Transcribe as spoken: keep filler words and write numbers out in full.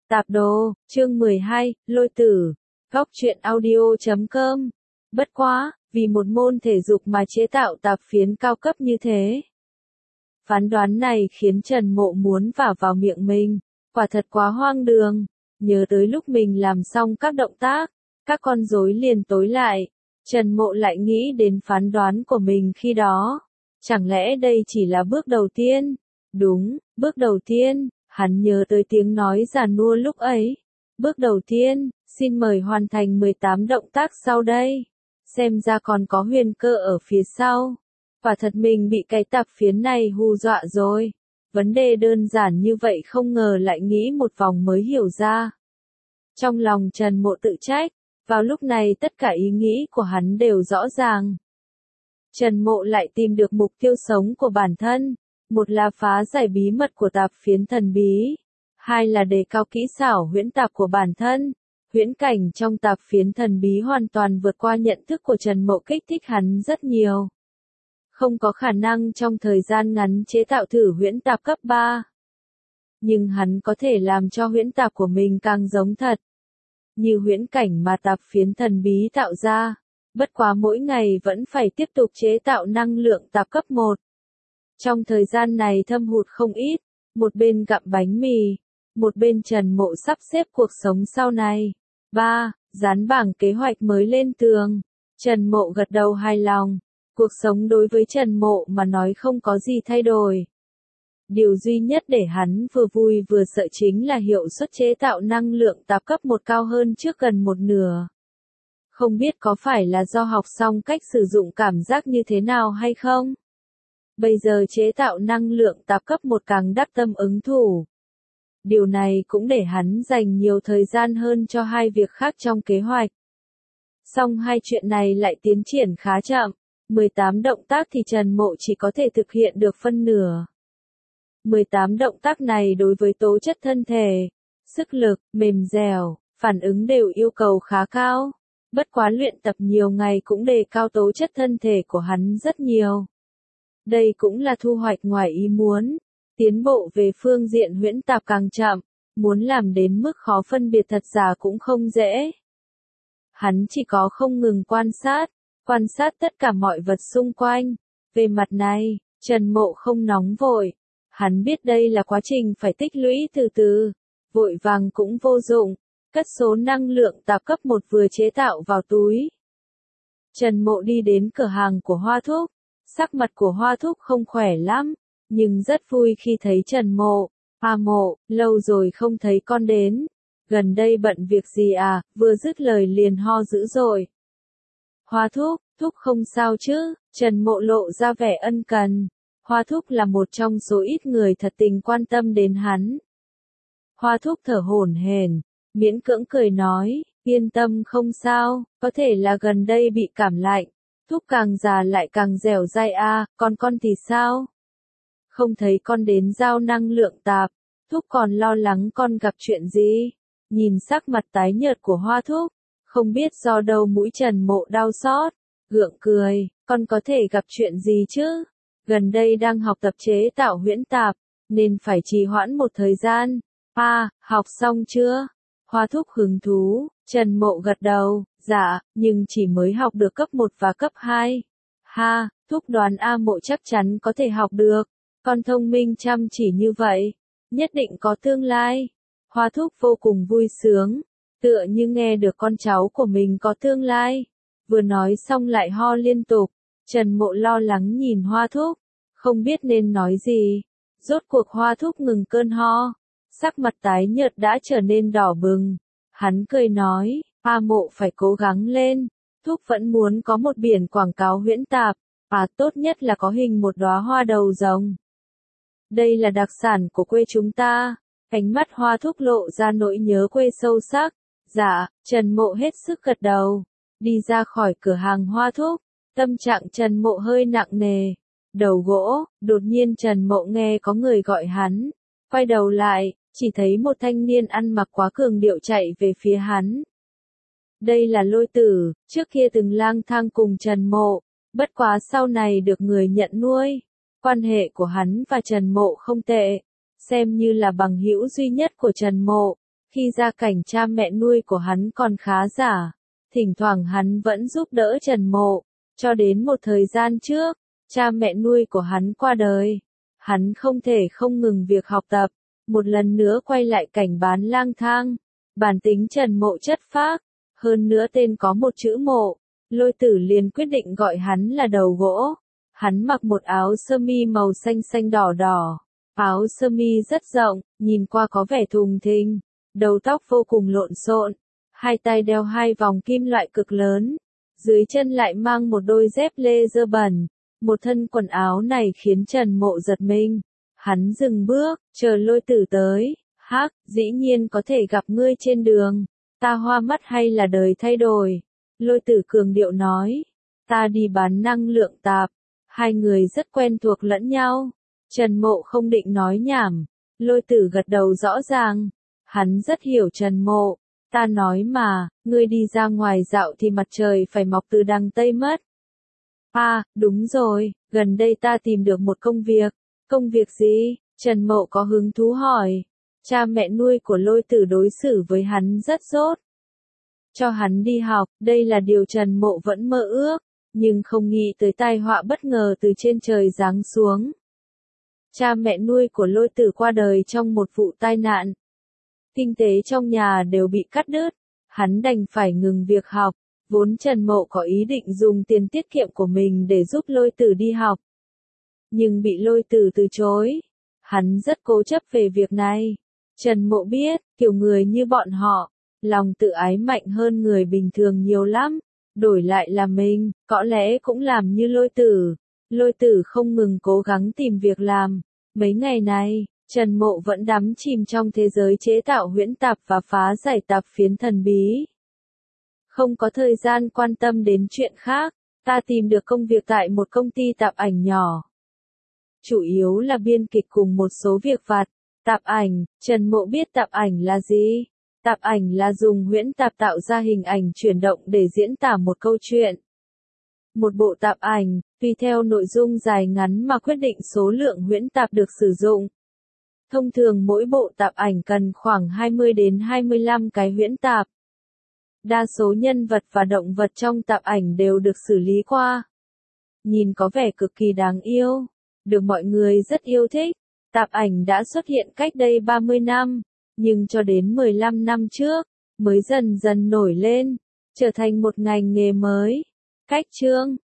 Tạp đồ, chương mười hai, Lôi Tử, góc truyện audio chấm com. Bất quá, vì một môn thể dục mà chế tạo tạp phiến cao cấp như thế. Phán đoán này khiến Trần Mộ muốn vả vào miệng mình, quả thật quá hoang đường. Nhớ tới lúc mình làm xong các động tác, các con rối liền tối lại. Trần Mộ lại nghĩ đến phán đoán của mình khi đó. Chẳng lẽ đây chỉ là bước đầu tiên? Đúng, bước đầu tiên. Hắn nhớ tới tiếng nói già nua lúc ấy. Bước đầu tiên, xin mời hoàn thành mười tám động tác sau đây. Xem ra còn có huyền cơ ở phía sau. Quả thật mình bị cái tạp phiến này hù dọa rồi. Vấn đề đơn giản như vậy không ngờ lại nghĩ một vòng mới hiểu ra. Trong lòng Trần Mộ tự trách, vào lúc này tất cả ý nghĩ của hắn đều rõ ràng. Trần Mộ lại tìm được mục tiêu sống của bản thân. Một là phá giải bí mật của tạp phiến thần bí. Hai là đề cao kỹ xảo huyễn tạp của bản thân. Huyễn cảnh trong tạp phiến thần bí hoàn toàn vượt qua nhận thức của Trần Mộ, kích thích hắn rất nhiều. Không có khả năng trong thời gian ngắn chế tạo thử huyễn tạp cấp ba. Nhưng hắn có thể làm cho huyễn tạp của mình càng giống thật. Như huyễn cảnh mà tạp phiến thần bí tạo ra. Bất quá mỗi ngày vẫn phải tiếp tục chế tạo năng lượng tạp cấp một. Trong thời gian này thâm hụt không ít, một bên gặm bánh mì, một bên Trần Mộ sắp xếp cuộc sống sau này. ba. Dán bảng kế hoạch mới lên tường. Trần Mộ gật đầu hài lòng. Cuộc sống đối với Trần Mộ mà nói không có gì thay đổi. Điều duy nhất để hắn vừa vui vừa sợ chính là hiệu suất chế tạo năng lượng tạp cấp một cao hơn trước gần một nửa. Không biết có phải là do học xong cách sử dụng cảm giác như thế nào hay không? Bây giờ chế tạo năng lượng tạp cấp một càng đắc tâm ứng thủ. Điều này cũng để hắn dành nhiều thời gian hơn cho hai việc khác trong kế hoạch. Song hai chuyện này lại tiến triển khá chậm. mười tám động tác thì Trần Mộ chỉ có thể thực hiện được phân nửa. mười tám động tác này đối với tố chất thân thể, sức lực, mềm dẻo, phản ứng đều yêu cầu khá cao. Bất quá luyện tập nhiều ngày cũng đề cao tố chất thân thể của hắn rất nhiều. Đây cũng là thu hoạch ngoài ý muốn. Tiến bộ về phương diện huyễn tạp càng chậm, muốn làm đến mức khó phân biệt thật giả cũng không dễ. Hắn chỉ có không ngừng quan sát, quan sát tất cả mọi vật xung quanh. Về mặt này, Trần Mộ không nóng vội. Hắn biết đây là quá trình phải tích lũy từ từ, vội vàng cũng vô dụng. Cất số năng lượng tạp cấp một vừa chế tạo vào túi. Trần Mộ đi đến cửa hàng của Hoa Thúc. Sắc mặt của Hoa Thúc không khỏe lắm, nhưng rất vui khi thấy Trần Mộ. "A Mộ, lâu rồi không thấy con đến. Gần đây bận việc gì à?" Vừa dứt lời liền ho dữ dội. "Hoa Thúc, Thúc không sao chứ?" Trần Mộ lộ ra vẻ ân cần. Hoa Thúc là một trong số ít người thật tình quan tâm đến hắn. Hoa Thúc thở hổn hển, miễn cưỡng cười nói, "Yên tâm không sao, có thể là gần đây bị cảm lạnh. Thúc càng già lại càng dẻo dai a, à, còn con thì sao? Không thấy con đến giao năng lượng tạp, Thúc còn lo lắng con gặp chuyện gì?" Nhìn sắc mặt tái nhợt của Hoa Thúc, không biết do đâu mũi Trần Mộ đau xót, gượng cười, "Con có thể gặp chuyện gì chứ? Gần đây đang học tập chế tạo huyễn tạp, nên phải trì hoãn một thời gian." "A, à, học xong chưa?" Hoa Thúc hứng thú. Trần Mộ gật đầu, "Dạ, nhưng chỉ mới học được cấp một và cấp hai. Ha, Thúc đoán A Mộ chắc chắn có thể học được. Con thông minh chăm chỉ như vậy, nhất định có tương lai." Hoa Thúc vô cùng vui sướng, tựa như nghe được con cháu của mình có tương lai. Vừa nói xong lại ho liên tục. Trần Mộ lo lắng nhìn Hoa Thúc, không biết nên nói gì. Rốt cuộc Hoa Thúc ngừng cơn ho, sắc mặt tái nhợt đã trở nên đỏ bừng. Hắn cười nói, "A Mộ phải cố gắng lên. Thúc vẫn muốn có một biển quảng cáo huyễn tạp, à tốt nhất là có hình một đóa hoa đầu rồng. Đây là đặc sản của quê chúng ta." Ánh mắt Hoa Thúc lộ ra nỗi nhớ quê sâu sắc. "Dạ." Trần Mộ hết sức gật đầu, đi ra khỏi cửa hàng Hoa Thúc. Tâm trạng Trần Mộ hơi nặng nề. Đầu gỗ, đột nhiên Trần Mộ nghe có người gọi hắn. Quay đầu lại, chỉ thấy một thanh niên ăn mặc quá cường điệu chạy về phía hắn. Đây là Lôi Tử, trước kia từng lang thang cùng Trần Mộ, bất quá sau này được người nhận nuôi. Quan hệ của hắn và Trần Mộ không tệ, xem như là bằng hữu duy nhất của Trần Mộ. Khi gia cảnh cha mẹ nuôi của hắn còn khá giả, thỉnh thoảng hắn vẫn giúp đỡ Trần Mộ, cho đến một thời gian trước, cha mẹ nuôi của hắn qua đời. Hắn không thể không ngừng việc học tập, một lần nữa quay lại cảnh bán lang thang. Bản tính Trần Mộ chất phác, hơn nữa tên có một chữ Mộ, Lôi Tử liền quyết định gọi hắn là đầu gỗ. Hắn mặc một áo sơ mi màu xanh xanh đỏ đỏ, áo sơ mi rất rộng, nhìn qua có vẻ thùng thình, đầu tóc vô cùng lộn xộn, hai tay đeo hai vòng kim loại cực lớn, dưới chân lại mang một đôi dép lê dơ bẩn. Một thân quần áo này khiến Trần Mộ giật mình. Hắn dừng bước, chờ Lôi Tử tới. Hắc, dĩ nhiên có thể gặp ngươi trên đường. Ta hoa mắt hay là đời thay đổi? Lôi Tử cường điệu nói. Ta đi bán năng lượng tạp. Hai người rất quen thuộc lẫn nhau. Trần Mộ không định nói nhảm. Lôi Tử gật đầu rõ ràng. Hắn rất hiểu Trần Mộ. Ta nói mà, ngươi đi ra ngoài dạo thì mặt trời phải mọc từ đằng Tây mất. À, đúng rồi, gần đây ta tìm được một công việc. Công việc gì? Trần Mộ có hứng thú hỏi. Cha mẹ nuôi của Lôi Tử đối xử với hắn rất tốt. Cho hắn đi học, đây là điều Trần Mộ vẫn mơ ước, nhưng không nghĩ tới tai họa bất ngờ từ trên trời giáng xuống. Cha mẹ nuôi của Lôi Tử qua đời trong một vụ tai nạn. Kinh tế trong nhà đều bị cắt đứt, hắn đành phải ngừng việc học. Vốn Trần Mộ có ý định dùng tiền tiết kiệm của mình để giúp Lôi Tử đi học. Nhưng bị Lôi Tử từ chối. Hắn rất cố chấp về việc này. Trần Mộ biết, kiểu người như bọn họ, lòng tự ái mạnh hơn người bình thường nhiều lắm. Đổi lại là mình, có lẽ cũng làm như Lôi Tử. Lôi Tử không ngừng cố gắng tìm việc làm. Mấy ngày này, Trần Mộ vẫn đắm chìm trong thế giới chế tạo huyễn tạp và phá giải tạp phiến thần bí. Không có thời gian quan tâm đến chuyện khác, ta tìm được công việc tại một công ty tạp ảnh nhỏ. Chủ yếu là biên kịch cùng một số việc vặt. Tạp ảnh, Trần Mộ biết tạp ảnh là gì? Tạp ảnh là dùng huyễn tạp tạo ra hình ảnh chuyển động để diễn tả một câu chuyện. Một bộ tạp ảnh, tùy theo nội dung dài ngắn mà quyết định số lượng huyễn tạp được sử dụng. Thông thường mỗi bộ tạp ảnh cần khoảng hai mươi đến hai mươi lăm cái huyễn tạp. Đa số nhân vật và động vật trong tạp ảnh đều được xử lý qua. Nhìn có vẻ cực kỳ đáng yêu, được mọi người rất yêu thích. Tạp ảnh đã xuất hiện cách đây ba mươi năm, nhưng cho đến mười lăm năm trước, mới dần dần nổi lên, trở thành một ngành nghề mới. Cách chương